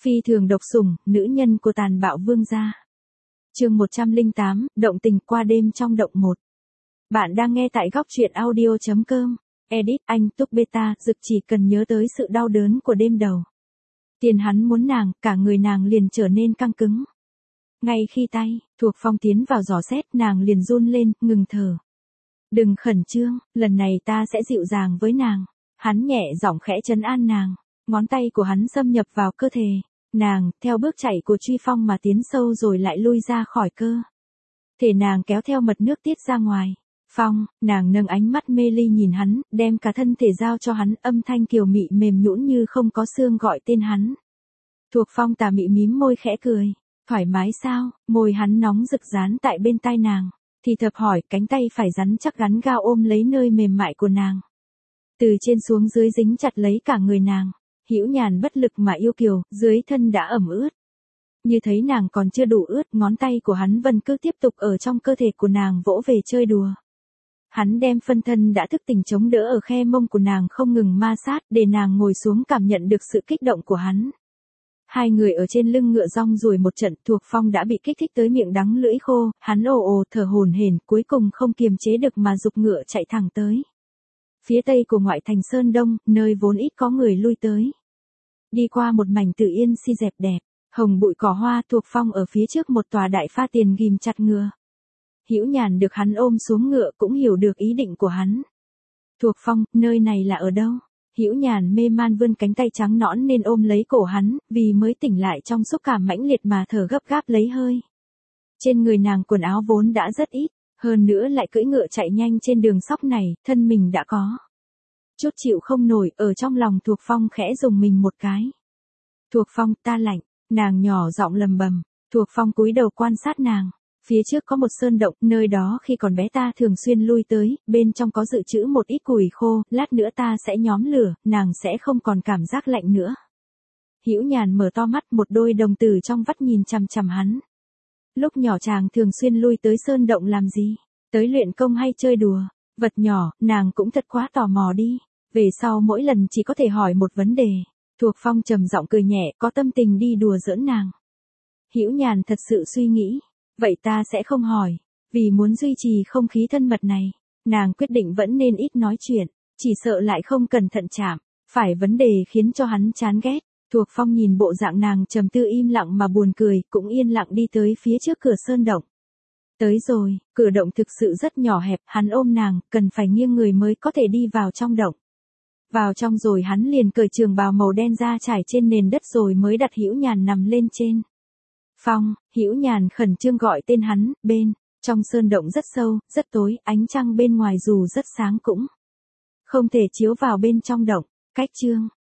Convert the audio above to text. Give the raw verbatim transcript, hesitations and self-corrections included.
Phi thường độc sủng, nữ nhân của tàn bạo vương gia. Chương một trăm lẻ tám, động tình qua đêm trong động một. Bạn đang nghe tại góc truyện audio chấm com. Edit anh Túc Beta, Dực chỉ cần nhớ tới sự đau đớn của đêm đầu. Tiền hắn muốn nàng, cả người nàng liền trở nên căng cứng. Ngay khi tay, Thuộc Phong tiến vào dò xét, nàng liền run lên, ngừng thở. Đừng khẩn trương, lần này ta sẽ dịu dàng với nàng. Hắn nhẹ giọng khẽ trấn an nàng, ngón tay của hắn xâm nhập vào cơ thể. Nàng, theo bước chạy của Truy Phong mà tiến sâu rồi lại lui ra khỏi cơ thể nàng, kéo theo mật nước tiết ra ngoài. Phong, nàng nâng ánh mắt mê ly nhìn hắn, đem cả thân thể giao cho hắn, âm thanh kiều mị mềm nhũn như không có xương gọi tên hắn. Thuộc Phong tà mị mím môi khẽ cười. Thoải mái sao? Môi hắn nóng rực dán tại bên tai nàng, thì thập hỏi, cánh tay phải rắn chắc gắn gao ôm lấy nơi mềm mại của nàng. Từ trên xuống dưới dính chặt lấy cả người nàng. Hữu Nhàn bất lực mà yêu kiều, dưới thân đã ẩm ướt. Như thấy nàng còn chưa đủ ướt, ngón tay của hắn vẫn cứ tiếp tục ở trong cơ thể của nàng vỗ về chơi đùa. Hắn đem phân thân đã thức tỉnh chống đỡ ở khe mông của nàng không ngừng ma sát, để nàng ngồi xuống cảm nhận được sự kích động của hắn. Hai người ở trên lưng ngựa rong ruổi một trận, Thuộc Phong đã bị kích thích tới miệng đắng lưỡi khô, hắn ồ ồ thở hổn hển, cuối cùng không kiềm chế được mà giục ngựa chạy thẳng tới phía tây của ngoại thành Sơn Đông, nơi vốn ít có người lui tới. Đi qua một mảnh tự yên si dẹp đẹp, hồng bụi cỏ hoa, Thuộc Phong ở phía trước một tòa đại pha tiền ghim chặt ngựa. Hữu Nhàn được hắn ôm xuống ngựa cũng hiểu được ý định của hắn. Thuộc Phong, nơi này là ở đâu? Hữu Nhàn mê man vươn cánh tay trắng nõn nên ôm lấy cổ hắn, vì mới tỉnh lại trong xúc cảm mãnh liệt mà thở gấp gáp lấy hơi. Trên người nàng quần áo vốn đã rất ít, hơn nữa lại cưỡi ngựa chạy nhanh trên đường sóc này, thân mình đã có chút chịu không nổi, ở trong lòng Thuộc Phong khẽ dùng mình một cái. Thuộc Phong, ta lạnh, nàng nhỏ giọng lầm bầm. Thuộc Phong cúi đầu quan sát nàng. Phía trước có một sơn động, nơi đó khi còn bé ta thường xuyên lui tới, bên trong có dự trữ một ít củi khô, lát nữa ta sẽ nhóm lửa, nàng sẽ không còn cảm giác lạnh nữa. Hữu Nhàn mở to mắt, một đôi đồng tử trong vắt nhìn chằm chằm hắn. Lúc nhỏ chàng thường xuyên lui tới sơn động làm gì? Tới luyện công hay chơi đùa? Vật nhỏ, nàng cũng thật quá tò mò đi. Về sau mỗi lần chỉ có thể hỏi một vấn đề. Thuộc Phong trầm giọng cười nhẹ, có tâm tình đi đùa giỡn nàng. Hữu Nhàn thật sự suy nghĩ. Vậy ta sẽ không hỏi, vì muốn duy trì không khí thân mật này, nàng quyết định vẫn nên ít nói chuyện, chỉ sợ lại không cẩn thận chạm phải vấn đề khiến cho hắn chán ghét. Thuộc Phong nhìn bộ dạng nàng trầm tư im lặng mà buồn cười, cũng yên lặng đi tới phía trước cửa sơn động. Tới rồi, cửa động thực sự rất nhỏ hẹp, hắn ôm nàng, cần phải nghiêng người mới có thể đi vào trong động. Vào trong rồi hắn liền cởi trường bào màu đen ra trải trên nền đất rồi mới đặt Hữu Nhàn nằm lên trên. Phong, Hữu Nhàn khẩn trương gọi tên hắn, bên trong sơn động rất sâu, rất tối, ánh trăng bên ngoài dù rất sáng cũng không thể chiếu vào bên trong động. Cách chương